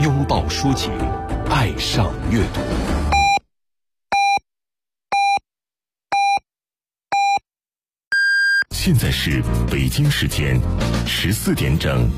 拥抱抒情，爱上阅读。现在是北京时间14点整。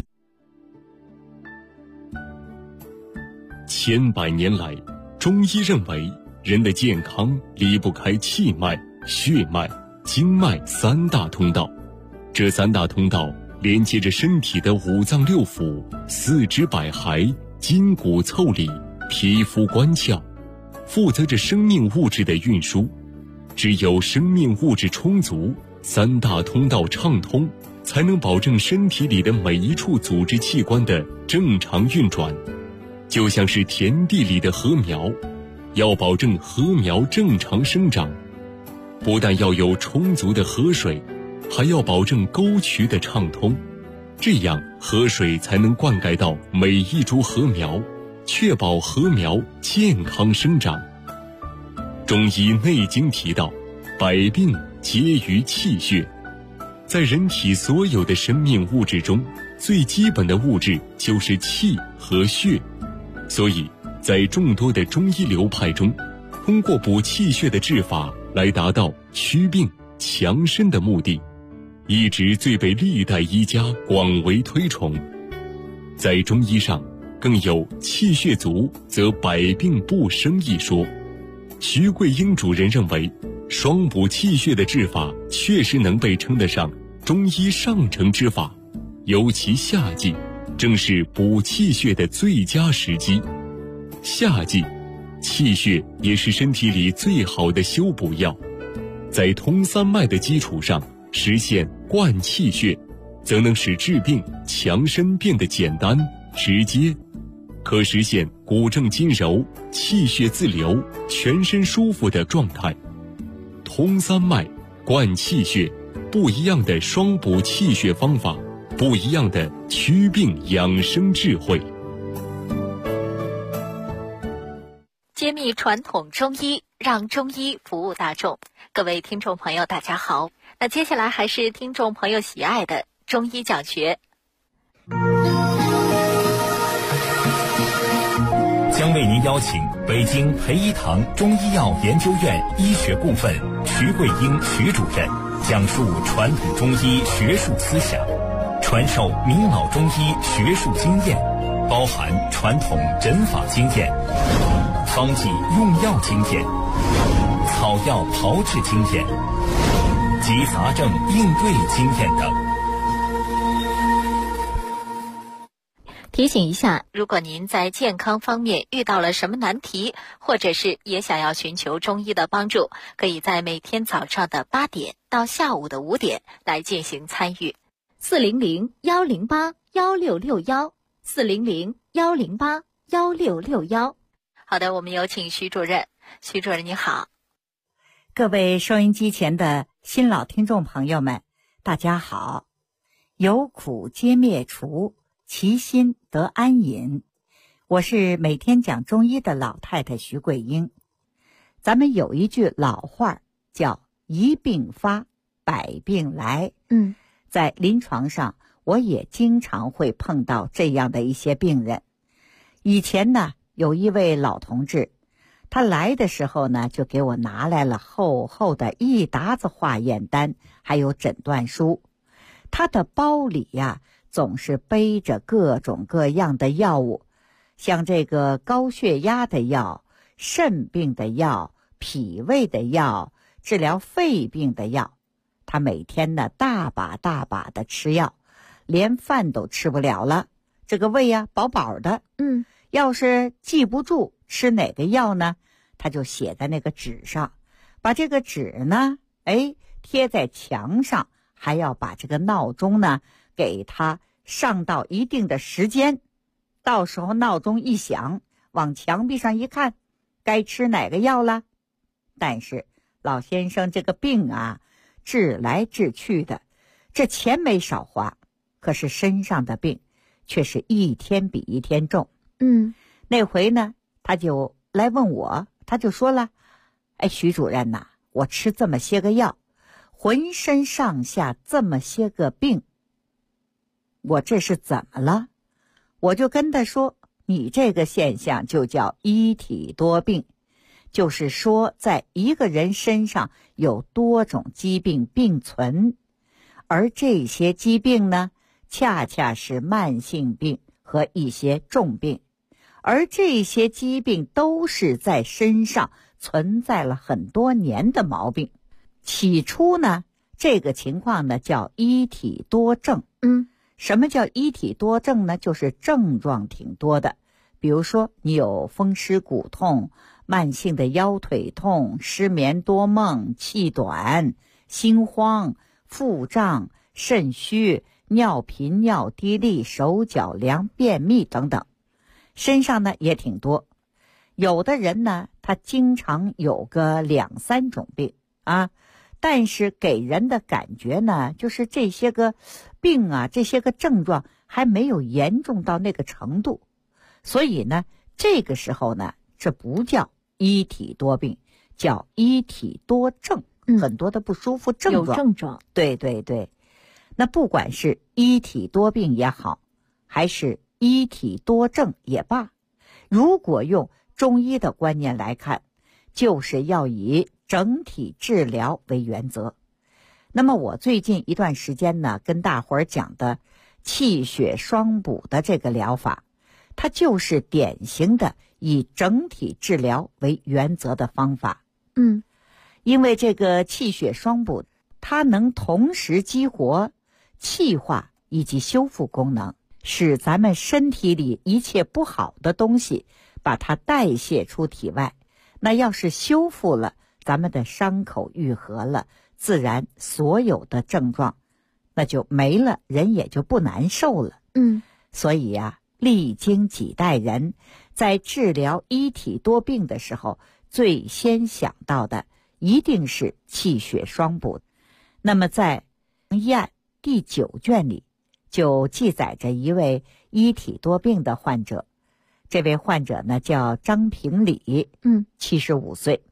千百年来，中医认为人的健康离不开气脉、血脉、经脉三大通道。这三大通道连接着身体的五脏六腑、四肢百骸、筋骨腠理、皮肤关窍，负责着生命物质的运输。只有生命物质充足，三大通道畅通，才能保证身体里的每一处组织器官的正常运转。就像是田地里的禾苗，要保证禾苗正常生长，不但要有充足的河水，还要保证沟渠的畅通，这样河水才能灌溉到每一株禾苗，确保禾苗健康生长。中医内经提到，百病皆于气血。在人体所有的生命物质中，最基本的物质就是气和血。所以在众多的中医流派中，通过补气血的治法来达到祛病强身的目的，一直最被历代医家广为推崇。在中医上更有气血足则百病不生一说。徐桂英主任认为，双补气血的治法确实能被称得上中医上乘之法，尤其夏季正是补气血的最佳时机。夏季气血也是身体里最好的修补药，在通三脉的基础上实现灌气血，则能使治病强身变得简单直接，可实现骨正筋柔、气血自流、全身舒服的状态。通三脉、灌气血，不一样的双补气血方法，不一样的祛病养生智慧。 揭秘传统中医，让中医服务大众。各位听众朋友大家好，那接下来还是听众朋友喜爱的中医讲学。 将为您邀请北京培一堂中医药研究院医学部分徐桂英徐主任讲述传统中医学术思想，传授名老中医学术经验，包含传统诊法经验、方剂用药经验、草药炮制经验及杂症应对经验等。 提醒一下，如果您在健康方面遇到了什么难题，或者是也想要寻求中医的帮助，可以在每天早上的8点到下午的5点来进行参与。400-108-1661，400-108-1661。好的，我们有请徐主任。徐主任你好。 各位收音机前的新老听众朋友们，大家好。有苦皆灭除，其心得安隐。我是每天讲中医的老太太徐桂英。咱们有一句老话叫一病发，百病来。在临床上我也经常会碰到这样的一些病人。以前呢，有一位老同志，他来的时候呢，就给我拿来了厚厚的一沓子化验单，还有诊断书。他的包里呀，总是背着各种各样的药物，像这个高血压的药、肾病的药、脾胃的药、治疗肺病的药。他每天呢，大把大把的吃药，连饭都吃不了了，这个胃呀饱饱的。要是记不住吃哪个药呢，他就写在那个纸上，把这个纸呢贴在墙上，还要把这个闹钟呢给他上到一定的时间，到时候闹钟一响，往墙壁上一看，该吃哪个药了。但是老先生这个病啊，治来治去的，这钱没少花，可是身上的病却是一天比一天重。那回呢，他就来问我，他就说了，徐主任呐，我吃这么些个药，浑身上下这么些个病，我这是怎么了？我就跟他说， 你这个现象就叫一体多病，就是说在一个人身上有多种疾病并存，而这些疾病呢，恰恰是慢性病和一些重病，而这些疾病都是在身上存在了很多年的毛病。起初呢，这个情况呢叫一体多症。什么叫一体多症呢？就是症状挺多的，比如说你有风湿骨痛、慢性的腰腿痛、失眠多梦、气短、心慌、腹胀、肾虚、尿频、尿滴沥、手脚凉、便秘等等，身上呢也挺多。有的人呢，他经常有个2、3种病啊，但是给人的感觉呢，就是这些个病啊，这些个症状还没有严重到那个程度。所以呢，这个时候呢，这不叫一体多病，叫一体多症，很多的不舒服症状。 有症状。 对对对。那不管是一体多病也好，还是一体多症也罢，如果用中医的观念来看，就是要以整体治疗为原则。那么我最近一段时间呢，跟大伙儿讲的气血双补的这个疗法，它就是典型的以整体治疗为原则的方法。因为这个气血双补，它能同时激活气化以及修复功能，使咱们身体里一切不好的东西把它代谢出体外。那要是修复了，咱们的伤口愈合了，自然所有的症状那就没了，人也就不难受了。所以呀，历经几代人在治疗一体多病的时候，最先想到的一定是气血双补。那么在医案第9卷里就记载着一位一体多病的患者，这位患者呢叫张平礼，75岁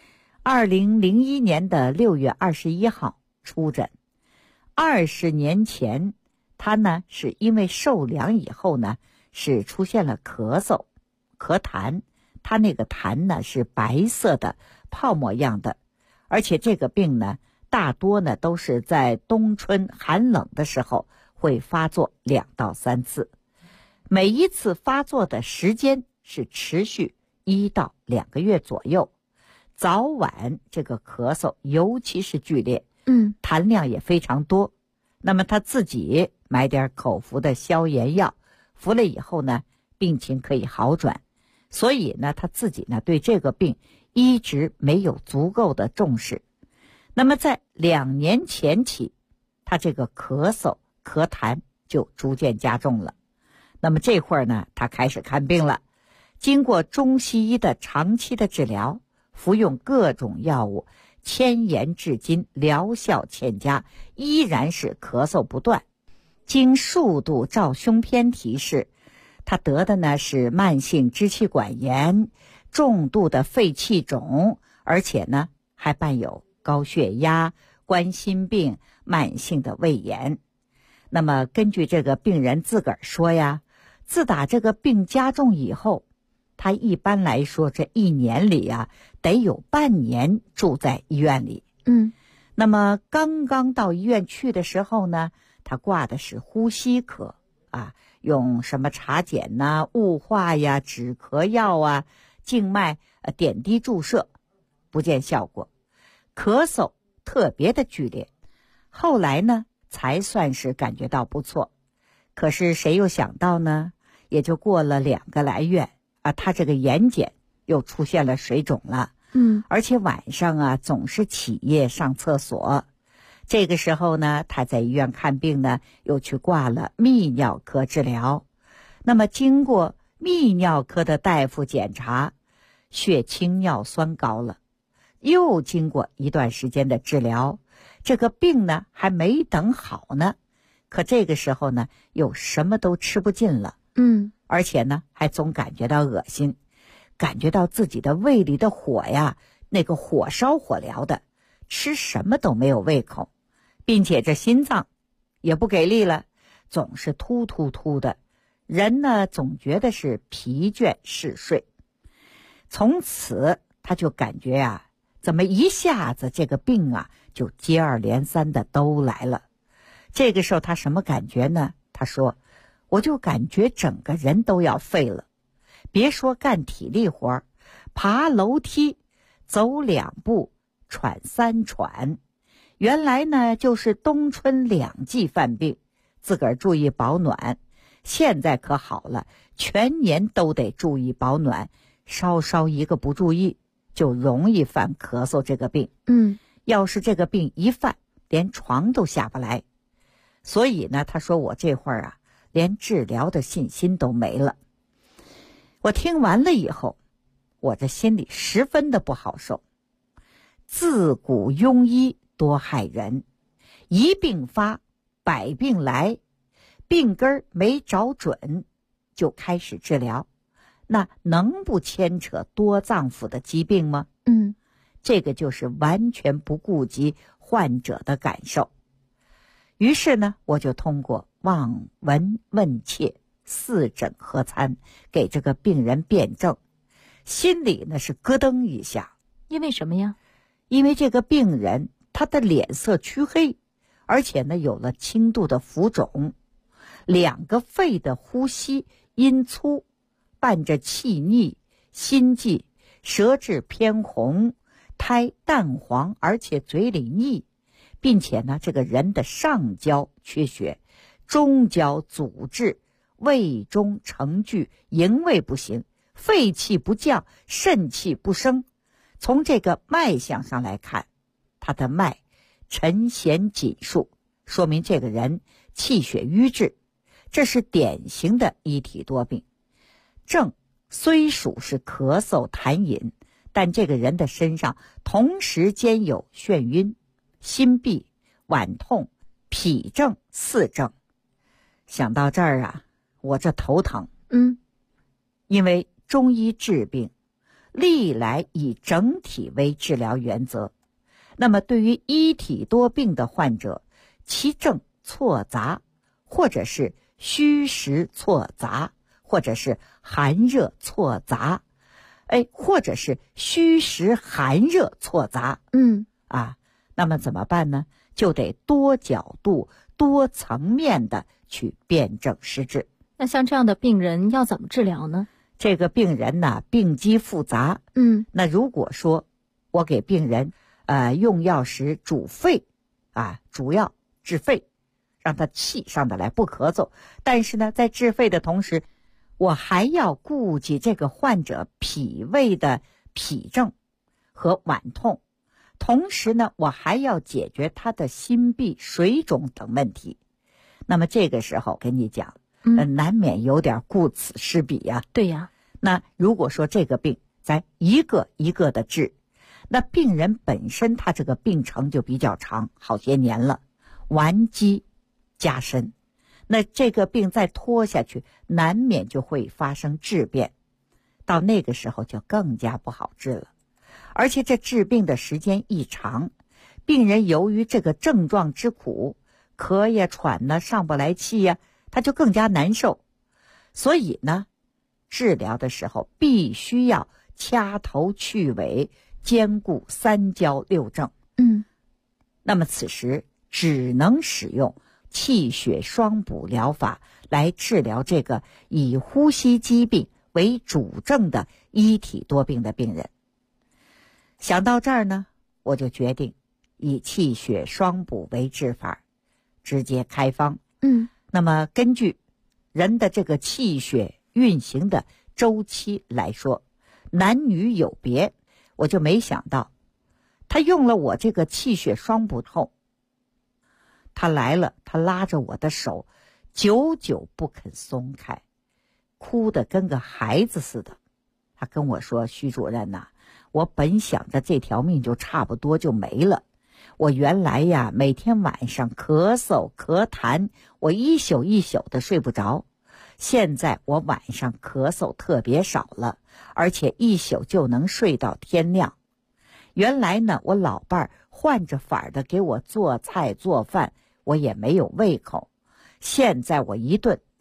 ，2001年的6月21号出诊。20年前他呢是因为受凉以后呢是出现了咳嗽、咳痰，他那个痰呢是白色的泡沫样的，而且这个病呢大多呢都是在冬春寒冷的时候会发作2到3次，每一次发作的时间是持续1到2个月左右，早晚这个咳嗽尤其是剧烈，痰量也非常多。那么他自己买点口服的消炎药，服了以后呢，病情可以好转。所以呢，他自己呢对这个病一直没有足够的重视。那么在2年前起，他这个咳嗽、咳痰就逐渐加重了。那么这会儿呢，他开始看病了。经过中西医的长期的治疗，服用各种药物，千言至今，疗效欠佳，依然是咳嗽不断。经数度照胸片提示，他得的呢是慢性支气管炎、重度的肺气肿，而且呢还伴有高血压、冠心病、慢性的胃炎。那么根据这个病人自个儿说呀，自打这个病加重以后，他一般来说这1年里啊得有半年住在医院里。那么刚刚到医院去的时候呢，他挂的是呼吸科啊，用什么茶碱呐、雾化呀、止咳药啊、静脉点滴注射，不见效果，咳嗽特别的剧烈。后来呢才算是感觉到不错，可是谁又想到呢，也就过了2个来月啊，他这个眼睑又出现了水肿了，而且晚上啊总是起夜上厕所。这个时候呢，他在医院看病呢，又去挂了泌尿科治疗。那么经过泌尿科的大夫检查，血清尿酸高了。又经过一段时间的治疗，这个病呢还没等好呢，可这个时候呢又什么都吃不进了，而且呢还总感觉到恶心，感觉到自己的胃里的火呀，那个火烧火燎的，吃什么都没有胃口，并且这心脏也不给力了，总是突突突的， 人呢总觉得是疲倦嗜睡。从此他就感觉啊，怎么一下子这个病啊就接二连三的都来了。这个时候他什么感觉呢？他说，我就感觉整个人都要废了，别说干体力活，爬楼梯走2步喘3喘。原来呢就是冬春2季犯病，自个儿注意保暖，现在可好了，全年都得注意保暖，稍稍一个不注意就容易犯咳嗽这个病。要是这个病一犯，连床都下不来。所以呢，他说我这会儿啊，连治疗的信心都没了。我听完了以后，我这心里十分的不好受。自古庸医多害人，一病发百病来，病根儿没找准就开始治疗，那能不牵扯多脏腑的疾病吗？这个就是完全不顾及患者的感受。于是呢，我就通过望闻问切4诊合参给这个病人辩证，心里呢是咯噔一下。 因为什么呀？ 因为这个病人他的脸色黢黑，而且呢有了轻度的浮肿，2个肺的呼吸音粗，伴着气腻、心悸，舌质偏红，苔淡黄，而且嘴里腻，并且呢这个人的上焦缺血，中焦阻滞，胃中成聚，营卫不行，肺气不降，肾气不升。从这个脉象上来看，他的脉沉弦紧束，说明这个人气血瘀滞，这是典型的一体多病。症虽属是咳嗽痰饮，但这个人的身上同时兼有眩晕、心闭、脘痛、痞症4症。想到这儿啊，我这头疼。因为中医治病历来以整体为治疗原则，那么对于一体多病的患者，其症错杂，或者是虚实错杂，或者是寒热错杂，或者是虚实寒热错杂，那么怎么办呢？就得多角度、多层面的去辩证施治。 那像这样的病人要怎么治疗呢？ 这个病人呢，病机复杂。那如果说我给病人用药时主肺主要治肺，让他气上得来，不咳嗽。但是呢，在治肺的同时，我还要顾及这个患者脾胃的痞症和脘痛，同时呢，我还要解决他的心闭、水肿等问题。那么这个时候跟你讲，难免有点顾此失彼呀。 对呀。 那如果说这个病咱一个一个的治，那病人本身他这个病程就比较长，好些年了，顽疾加深，那这个病再拖下去，难免就会发生质变，到那个时候就更加不好治了。而且这治病的时间一长，病人由于这个症状之苦，咳呀喘呢，上不来气呀，他就更加难受。所以呢，治疗的时候必须要掐头去尾，兼顾3焦6症。那么此时只能使用气血双补疗法来治疗这个以呼吸疾病为主症的一体多病的病人。想到这儿呢，我就决定以气血双补为治法，直接开方。那么根据人的这个气血运行的周期来说，男女有别，我就没想到他用了我这个气血双补后，他来了，他拉着我的手久久不肯松开，哭得跟个孩子似的。他跟我说，徐主任呐，我本想着这条命就差不多就没了，我原来呀每天晚上咳嗽咳痰，我一宿一宿的睡不着，现在我晚上咳嗽特别少了，而且一宿就能睡到天亮。原来呢，我老伴儿换着法的给我做菜做饭，我也没有胃口，现在我一顿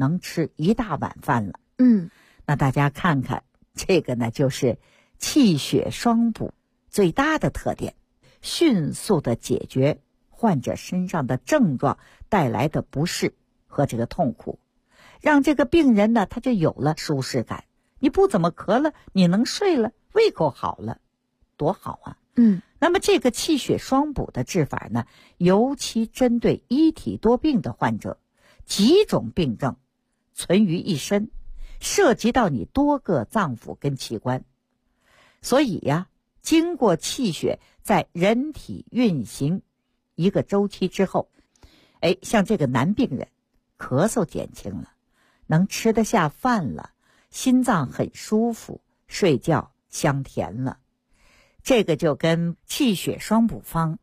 能吃一大碗饭了。那大家看看，这个呢就是气血双补最大的特点，迅速的解决患者身上的症状带来的不适和这个痛苦，让这个病人呢他就有了舒适感。你不怎么咳了，你能睡了，胃口好了，多好啊。那么这个气血双补的治法呢，尤其针对一体多病的患者，几种病症存于一身，涉及到你多个脏腑跟器官。所以呀，经过气血在人体运行一个周期之后，像这个男病人咳嗽减轻了，能吃得下饭了，心脏很舒服，睡觉香甜了。这个就跟气血双补方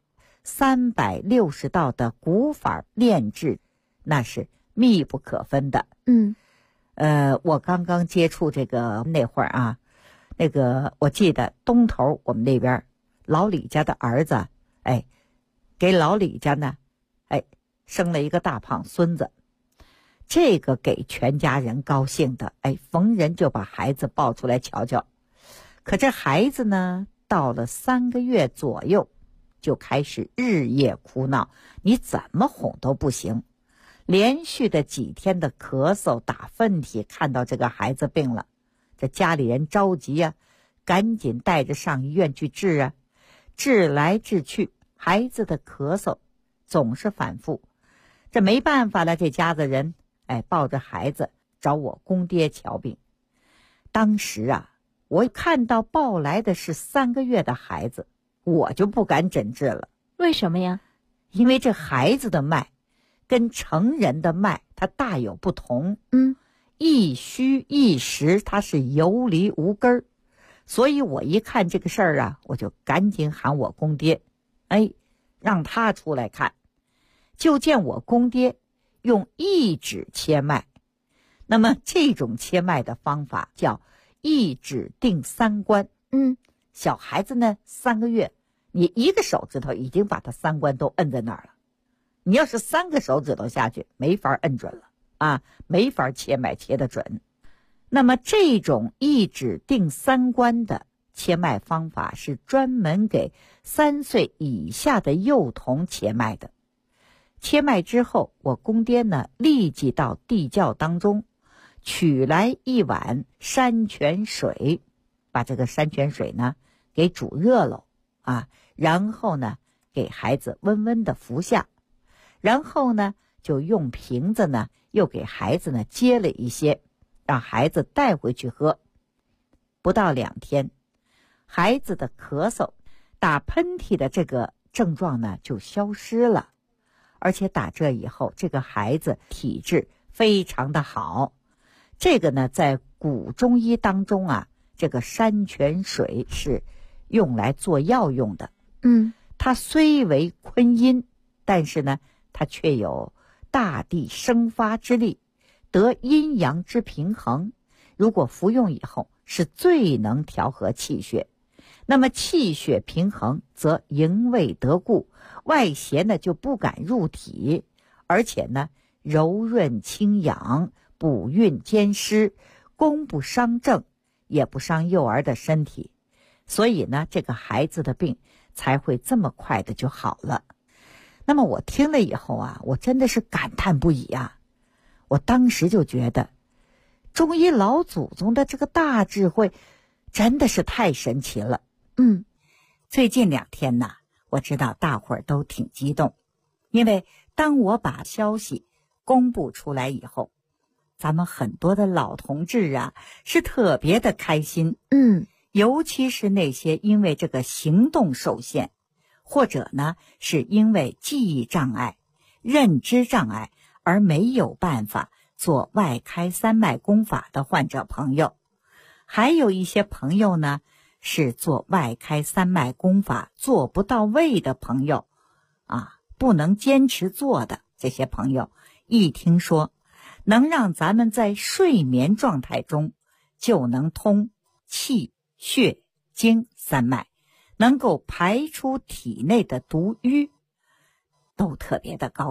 360道的古法炼制那是密不可分的。我刚刚接触这个那会儿啊，那个我记得东头我们那边老李家的儿子，给老李家呢，生了一个大胖孙子，这个给全家人高兴的，逢人就把孩子抱出来瞧瞧。可这孩子呢，到了3个月左右，就开始日夜哭闹，你怎么哄都不行。连续的几天的咳嗽打喷嚏，看到这个孩子病了，这家里人着急啊，赶紧带着上医院去治啊。治来治去，孩子的咳嗽总是反复，这没办法了，这家子人抱着孩子找我公爹瞧病。当时啊，我看到抱来的是3个月的孩子，我就不敢诊治了。 为什么呀？ 因为这孩子的脉跟成人的脉它大有不同，一虚一实，它是游离无根儿。所以我一看这个事儿啊，我就赶紧喊我公爹，让他出来看。就见我公爹用一指切脉。那么这种切脉的方法叫一指定3关。小孩子呢3个月，你一个手指头已经把他3关都摁在那儿了，你要是3个手指头下去，没法摁准了啊，没法切脉切得准。那么这种一指定3关的切脉方法是专门给3岁以下的幼童切脉的。切脉之后，我公爹呢立即到地窖当中取来1碗山泉水，把这个山泉水呢给煮热了啊，然后呢给孩子温温的服下，然后呢就用瓶子呢又给孩子呢接了一些，让孩子带回去喝。不到2天，孩子的咳嗽打喷嚏的这个症状呢就消失了，而且打这以后，这个孩子体质非常的好。这个呢在古中医当中啊，这个山泉水是用来做药用的。它虽为坤阴，但是呢它却有大地生发之力，得阴阳之平衡。如果服用以后，是最能调和气血。那么气血平衡，则营卫得固，外邪呢就不敢入体，而且呢柔润清养，补运兼施，攻不伤正，也不伤幼儿的身体。所以呢，这个孩子的病才会这么快的就好了。那么我听了以后啊，我真的是感叹不已啊！我当时就觉得，中医老祖宗的这个大智慧真的是太神奇了。最近2天呢，我知道大伙儿都挺激动，因为当我把消息公布出来以后，咱们很多的老同志啊是特别的开心。尤其是那些因为这个行动受限，或者呢是因为记忆障碍、认知障碍而没有办法做外开3脉功法的患者朋友，还有一些朋友呢是做外开3脉功法做不到位的朋友啊，不能坚持做的这些朋友，一听说能让咱们在睡眠状态中就能通气血经3脉，能够排出体内的毒瘀，都特别的高兴。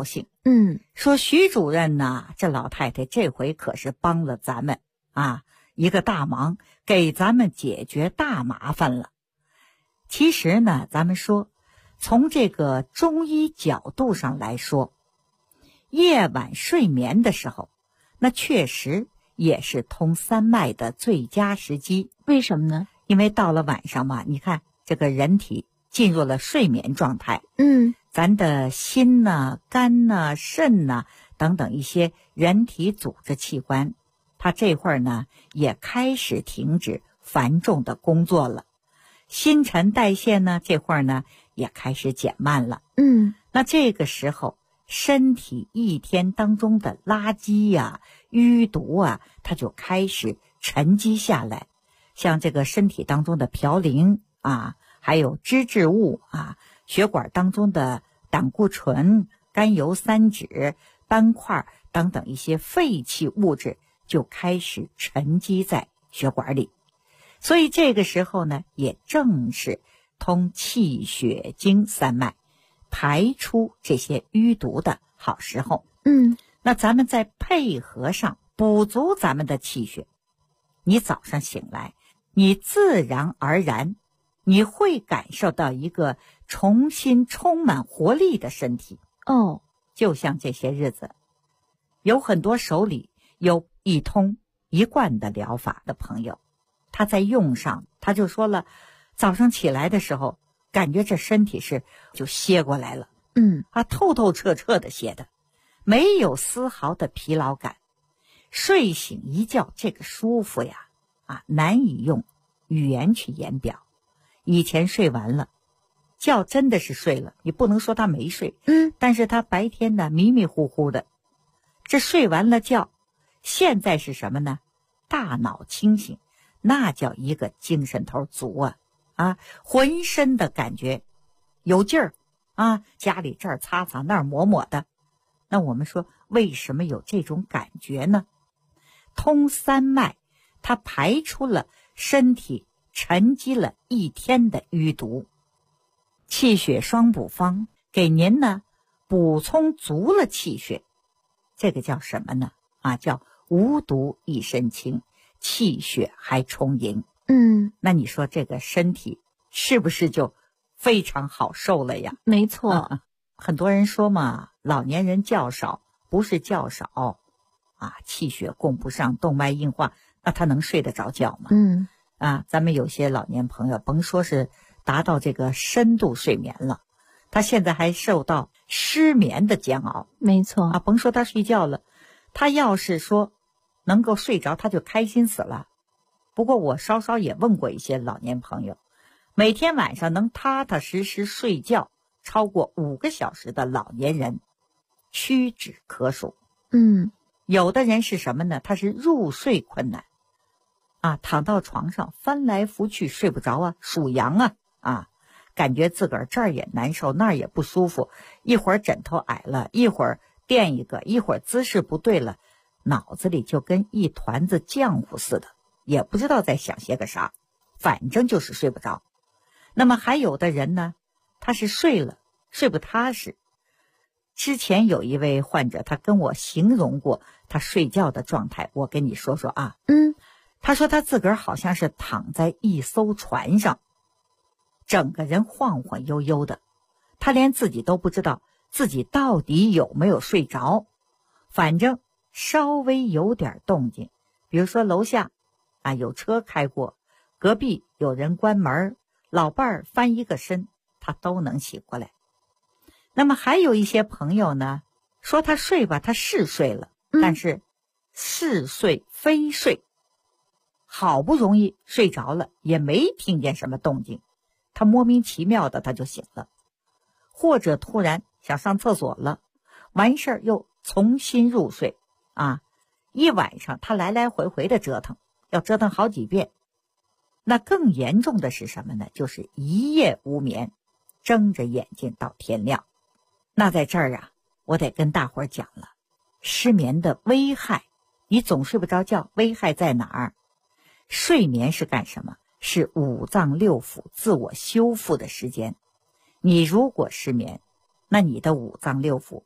说徐主任呐，这老太太这回可是帮了咱们啊一个大忙，给咱们解决大麻烦了。其实呢，咱们说从这个中医角度上来说，夜晚睡眠的时候，那确实也是通三脉的最佳时机。 为什么呢？ 因为到了晚上嘛，你看这个人体进入了睡眠状态，咱的心呐、肝呐、肾呐等等一些人体组织器官，它这会儿呢也开始停止繁重的工作了，新陈代谢呢这会儿呢也开始减慢了。那这个时候身体一天当中的垃圾呀、淤毒啊，它就开始沉积下来，像这个身体当中的嘌呤啊，还有脂质物啊，血管当中的胆固醇、甘油三酯、斑块等等一些废弃物质就开始沉积在血管里。所以这个时候呢，也正是通气血经三脉排出这些淤毒的好时候。那咱们再配合上补足咱们的气血，你早上醒来，你自然而然你会感受到一个重新充满活力的身体。就像这些日子有很多手里有一通一贯的疗法的朋友，他在用上，他就说了，早上起来的时候感觉这身体是就歇过来了，透透彻彻的歇的，没有丝毫的疲劳感，睡醒一觉这个舒服呀，难以用语言去言表。以前睡完了觉真的是睡了，你不能说他没睡，但是他白天呢迷迷糊糊的，这睡完了觉，现在是什么呢？大脑清醒，那叫一个精神头足浑身的感觉有劲儿家里这儿擦擦那儿抹抹的。那我们说为什么有这种感觉呢？通三脉，它排出了身体沉积了一天的淤毒。气血双补方给您呢补充足了气血，这个叫什么呢？叫无毒一身轻，气血还充盈。那你说这个身体是不是就非常好受了呀？ 没错。 很多人说嘛，老年人觉少，不是觉少气血供不上，动脉硬化，那他能睡得着觉吗？咱们有些老年朋友甭说是达到这个深度睡眠了，他现在还受到失眠的煎熬。 没错甭说他睡觉了，他要是说能够睡着，他就开心死了。不过我稍稍也问过一些老年朋友，每天晚上能踏踏实实睡觉超过5个小时的老年人屈指可数。有的人是什么呢？他是入睡困难躺到床上翻来覆去睡不着数羊感觉自个儿这儿也难受，那儿也不舒服，一会儿枕头矮了，一会儿垫一个，一会儿姿势不对了，脑子里就跟一团子浆糊似的，也不知道在想些个啥，反正就是睡不着。那么还有的人呢，他是睡了睡不踏实。之前有一位患者，他跟我形容过他睡觉的状态，我跟你说说他说他自个儿好像是躺在一艘船上，整个人晃晃悠悠的，他连自己都不知道自己到底有没有睡着。反正稍微有点动静，比如说楼下有车开过，隔壁有人关门，老伴儿翻一个身，他都能醒过来。那么还有一些朋友呢，说他睡吧，他是睡了，但是似睡非睡，好不容易睡着了，也没听见什么动静，他莫名其妙的他就醒了，或者突然想上厕所了，完事儿又重新入睡一晚上他来来回回的折腾，要折腾好几遍。那更严重的是什么呢？就是一夜无眠，睁着眼睛到天亮。那在这儿我得跟大伙儿讲了，失眠的危害，你总睡不着觉，危害在哪儿？睡眠是干什么？是五脏六腑自我修复的时间。你如果失眠，那你的五脏六腑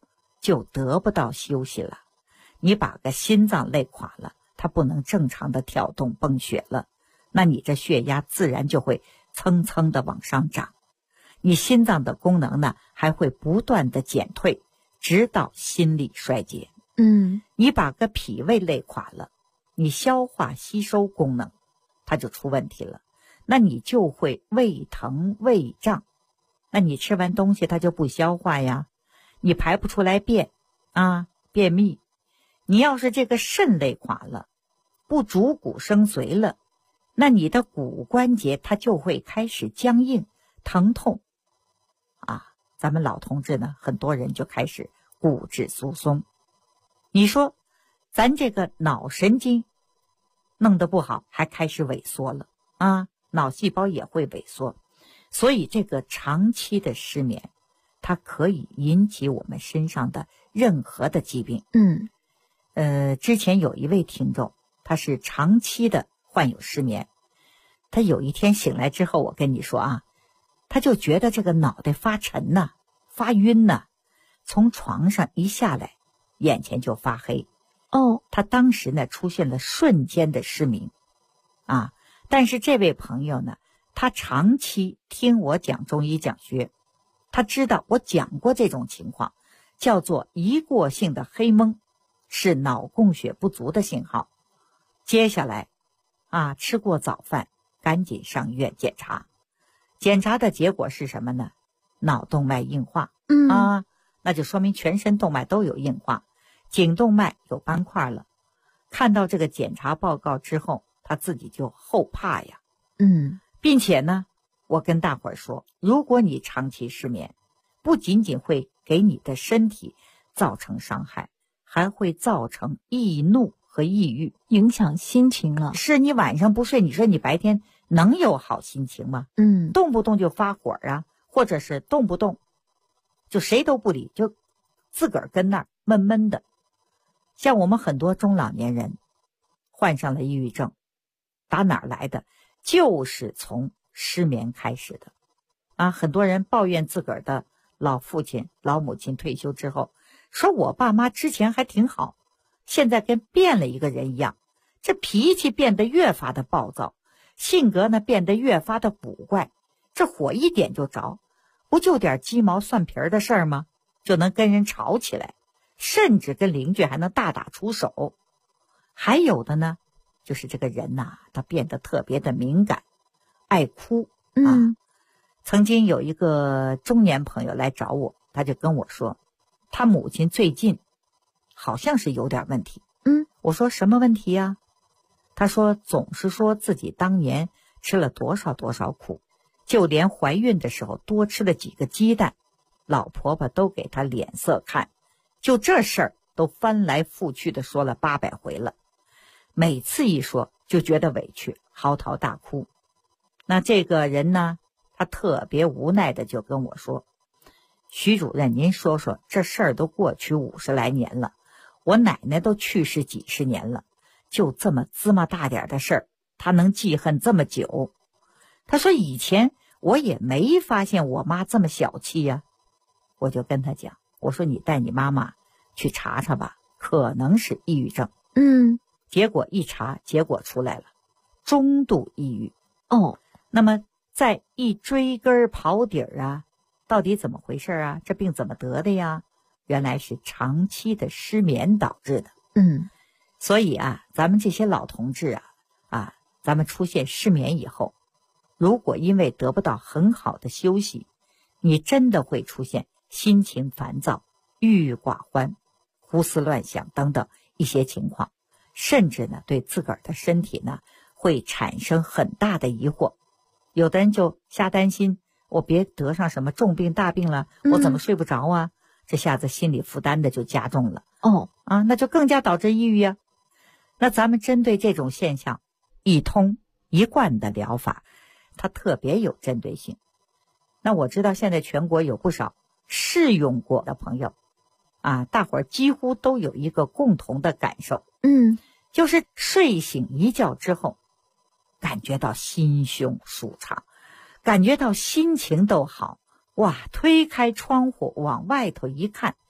就得不到休息了。你把个心脏累垮了，它不能正常的跳动泵血了，那你这血压自然就会蹭蹭的往上涨，你心脏的功能呢还会不断的减退，直到心力衰竭。你把个脾胃累垮了，你消化吸收功能它就出问题了，那你就会胃疼胃胀，那你吃完东西它就不消化呀，你排不出来便便秘。你要是这个肾累垮了，不主骨生髓了，那你的骨关节它就会开始僵硬疼痛咱们老同志呢，很多人就开始骨质疏松。你说咱这个脑神经弄得不好，还开始萎缩了脑细胞也会萎缩。所以这个长期的失眠它可以引起我们身上的任何的疾病。之前有一位听众，他是长期的患有失眠，他有一天醒来之后，我跟你说他就觉得这个脑袋发沉发晕从床上一下来眼前就发黑。他当时呢出现了瞬间的失明但是这位朋友呢，他长期听我讲中医讲学，他知道我讲过这种情况，叫做一过性的黑蒙，是脑供血不足的信号。接下来吃过早饭赶紧上医院检查，检查的结果是什么呢？脑动脉硬化那就说明全身动脉都有硬化，颈动脉有斑块了。看到这个检查报告之后，他自己就后怕呀并且呢，我跟大伙儿说，如果你长期失眠，不仅仅会给你的身体造成伤害，还会造成易怒和抑郁， 影响心情了。 是你晚上不睡，你说你白天能有好心情吗？动不动就发火或者是动不动就谁都不理，就自个儿跟那儿闷闷的。像我们很多中老年人患上了抑郁症，打哪儿来的？就是从失眠开始的很多人抱怨自个儿的老父亲老母亲退休之后，说我爸妈之前还挺好，现在跟变了一个人一样，这脾气变得越发的暴躁，性格呢变得越发的古怪，这火一点就着，不就点鸡毛蒜皮的事儿吗？就能跟人吵起来，甚至跟邻居还能大打出手。还有的呢，就是这个人他变得特别的敏感，爱哭曾经有一个中年朋友来找我，他就跟我说，他母亲最近好像是有点问题。我说什么问题呀？他说总是说自己当年吃了多少多少苦，就连怀孕的时候多吃了几个鸡蛋，老婆婆都给他脸色看，就这事儿都翻来覆去的说了800回了，每次一说就觉得委屈，嚎啕大哭。那这个人呢，他特别无奈的就跟我说，徐主任您说说，这事儿都过去50来年了，我奶奶都去世几十年了，就这么芝麻大点的事儿他能记恨这么久。他说以前我也没发现我妈这么小气呀。我就跟他讲，我说你带你妈妈去查查吧，可能是抑郁症。结果一查，结果出来了，中度抑郁。那么再一追根刨底儿到底怎么回事这病怎么得的呀？原来是长期的失眠导致的。所以咱们这些老同志咱们出现失眠以后，如果因为得不到很好的休息，你真的会出现心情烦躁、郁郁寡欢、胡思乱想等等一些情况，甚至呢对自个儿的身体呢会产生很大的疑惑。有的人就瞎担心，我别得上什么重病大病了，我怎么睡不着这下子心理负担的就加重了。那就更加导致抑郁那咱们针对这种现象，一通一贯的疗法，它特别有针对性。那我知道现在全国有不少试用过的朋友大伙儿几乎都有一个共同的感受，就是睡醒一觉之后，感觉到心胸舒畅，感觉到心情都好，推开窗户往外头一看，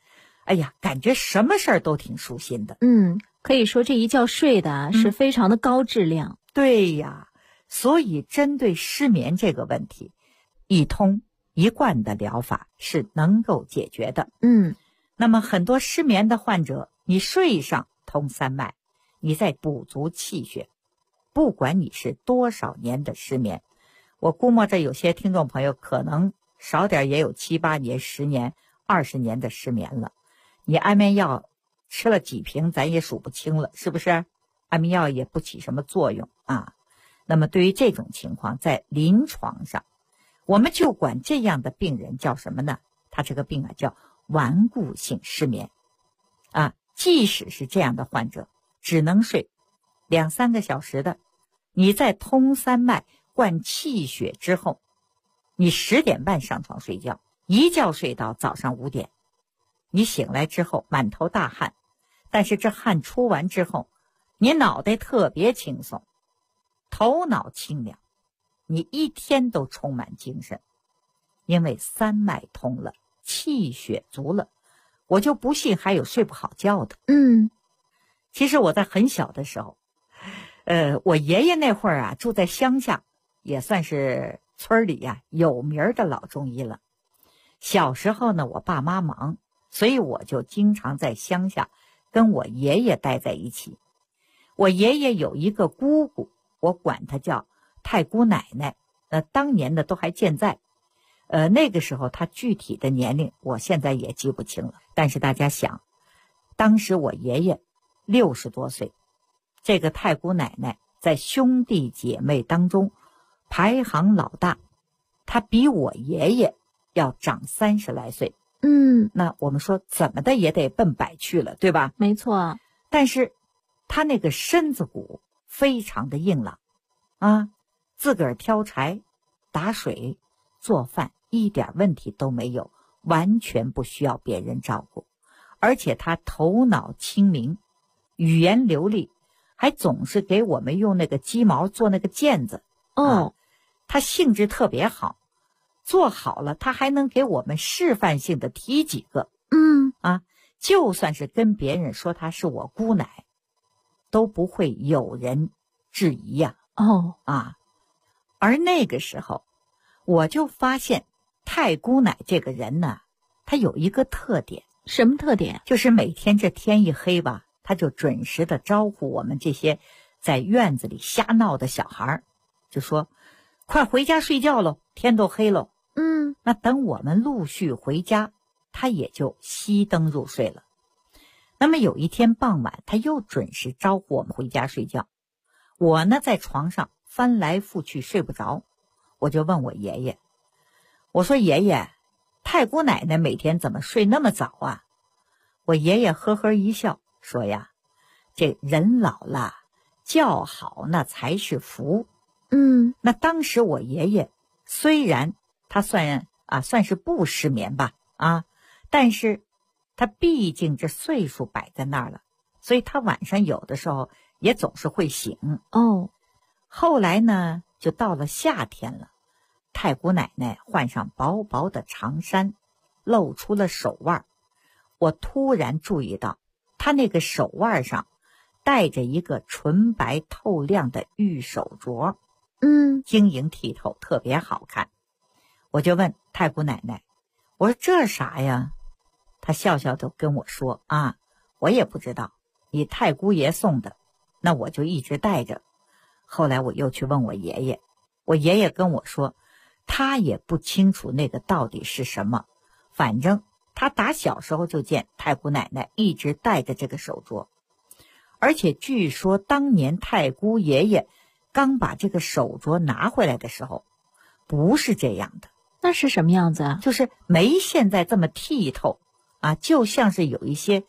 哎呀，感觉什么事儿都挺舒心的。 可以说这一觉睡的是非常的高质量。 对呀，所以针对失眠这个问题，一通一贯的疗法是能够解决的。那么很多失眠的患者，你睡上通三脉，你再补足气血，不管你是多少年的失眠，我估摸着有些听众朋友可能少点也有7、8年、10年、20年的失眠了。你安眠药吃了几瓶咱也数不清了，是不是？安眠药也不起什么作用啊。那么对于这种情况，在临床上我们就管这样的病人叫什么呢？他这个病叫顽固性失眠啊。即使是这样的患者只能睡2、3个小时的，你在通三脉灌气血之后，你10点半上床睡觉，一觉睡到早上5点，你醒来之后满头大汗，但是这汗出完之后，你脑袋特别轻松，头脑清凉，你一天都充满精神，因为三脉通了，气血足了。我就不信还有睡不好觉的。其实我在很小的时候，我爷爷那会儿啊，住在乡下，也算是村里呀有名的老中医了。小时候呢，我爸妈忙，所以我就经常在乡下跟我爷爷待在一起。我爷爷有一个姑姑，我管她叫太姑奶奶，当年的都还健在。那个时候她具体的年龄我现在也记不清了，但是大家想，当时我爷爷60多岁，这个太姑奶奶在兄弟姐妹当中排行老大，她比我爷爷要长30来岁。那我们说怎么的也得奔100去了，对吧？ 没错。 但是她那个身子骨非常的硬朗啊，自个儿挑柴打水做饭一点问题都没有，完全不需要别人照顾。而且她头脑清明，语言流利，还总是给我们用那个鸡毛做那个毽子。她兴致特别好，做好了她还能给我们示范性的提几个。就算是跟别人说她是我姑奶，都不会有人质疑呀。而那个时候我就发现太姑奶这个人呢，她有一个特点。 什么特点？ 就是每天这天一黑吧，她就准时的招呼我们这些在院子里瞎闹的小孩，就说快回家睡觉喽，天都黑喽。那等我们陆续回家，她也就熄灯入睡了。那么有一天傍晚，她又准时招呼我们回家睡觉。我呢在床上翻来覆去睡不着，我就问我爷爷，我说爷爷，太姑奶奶每天怎么睡那么早啊？我爷爷呵呵一笑说呀，这人老了觉好那才是福。那当时我爷爷虽然他算是不失眠吧但是他毕竟这岁数摆在那儿了，所以他晚上有的时候也总是会醒。后来呢就到了夏天了，太姑奶奶换上薄薄的长衫，露出了手腕。我突然注意到她那个手腕上戴着一个纯白透亮的玉手镯，晶莹剔透，特别好看。我就问太姑奶奶，我说这啥呀？她笑笑都跟我说我也不知道，你太姑爷送的，那我就一直戴着。后来我又去问我爷爷，我爷爷跟我说他也不清楚那个到底是什么，反正他打小时候就见太姑奶奶一直戴着这个手镯。而且据说当年太姑爷爷刚把这个手镯拿回来的时候不是这样的。 那是什么样子啊？ 就是没现在这么剔透就像是有一些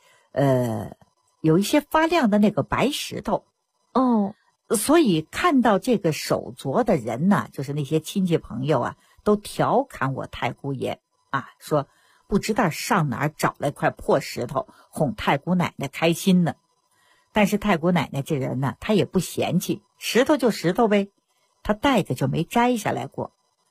发亮的那个白石头。所以看到这个手镯的人呢，就是那些亲戚朋友都调侃我太姑爷说不知道上哪儿找了一块破石头哄太姑奶奶开心呢。但是太姑奶奶这人呢，她也不嫌弃，石头就石头呗，她戴着就没摘下来过。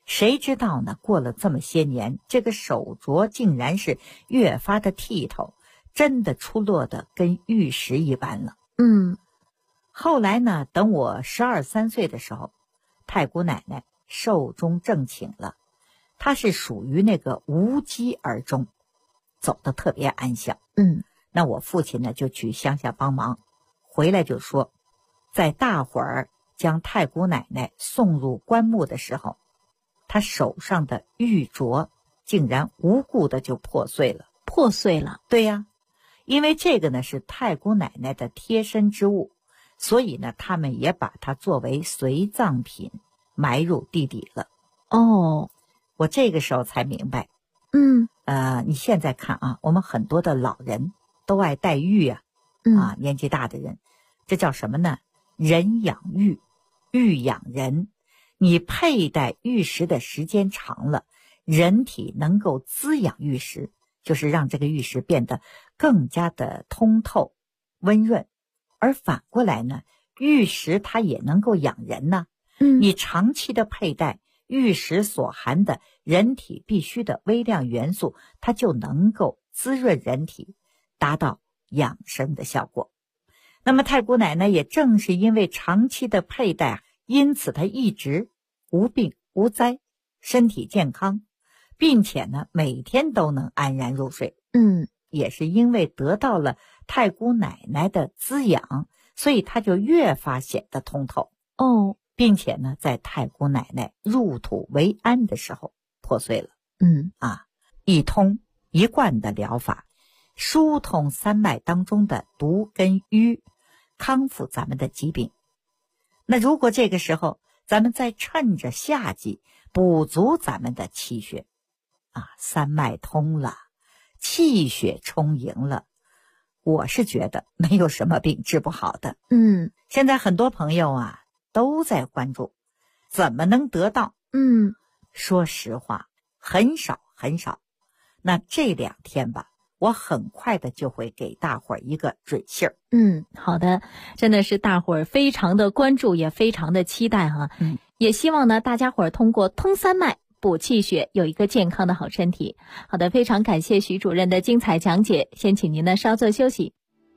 谁知道呢，过了这么些年，这个手镯竟然是越发的剔透，真的出落的跟玉石一般了。后来呢，等我12、13岁的时候，太姑奶奶寿终正寝了。她是属于那个无疾而终，走得特别安详。那我父亲呢就去乡下帮忙，回来就说，在大伙儿将太姑奶奶送入棺木的时候，她手上的玉镯竟然无故的就破碎了。 破碎了？ 对呀，因为这个呢是太姑奶奶的贴身之物，所以呢他们也把它作为随葬品埋入地底了。我这个时候才明白。你现在看啊，我们很多的老人都爱戴玉啊，年纪大的人，这叫什么呢？人养玉，玉养人。你佩戴玉石的时间长了，人体能够滋养玉石，就是让这个玉石变得更加的通透、温润。而反过来呢，玉石它也能够养人呢。你长期的佩戴玉石所含的人体必需的微量元素，它就能够滋润人体，达到养生的效果。那么太姑奶奶也正是因为长期的佩戴，因此她一直无病无灾，身体健康，并且呢每天都能安然入睡。也是因为得到了太姑奶奶的滋养，所以她就越发显得通透。并且呢在太姑奶奶入土为安的时候破碎了。一通一贯的疗法，疏通三脉当中的毒跟瘀，康复咱们的疾病。那如果这个时候咱们再趁着夏季补足咱们的气血三脉通了，气血充盈了，我是觉得没有什么病治不好的。现在很多朋友都在关注怎么能得到。说实话很少很少。那这2天吧，我很快的就会给大伙儿一个准信儿。 好的，真的是大伙儿非常的关注，也非常的期待哈。也希望呢大家伙儿通过通三脉补气血，有一个健康的好身体。好的，非常感谢徐主任的精彩讲解，先请您呢稍作休息。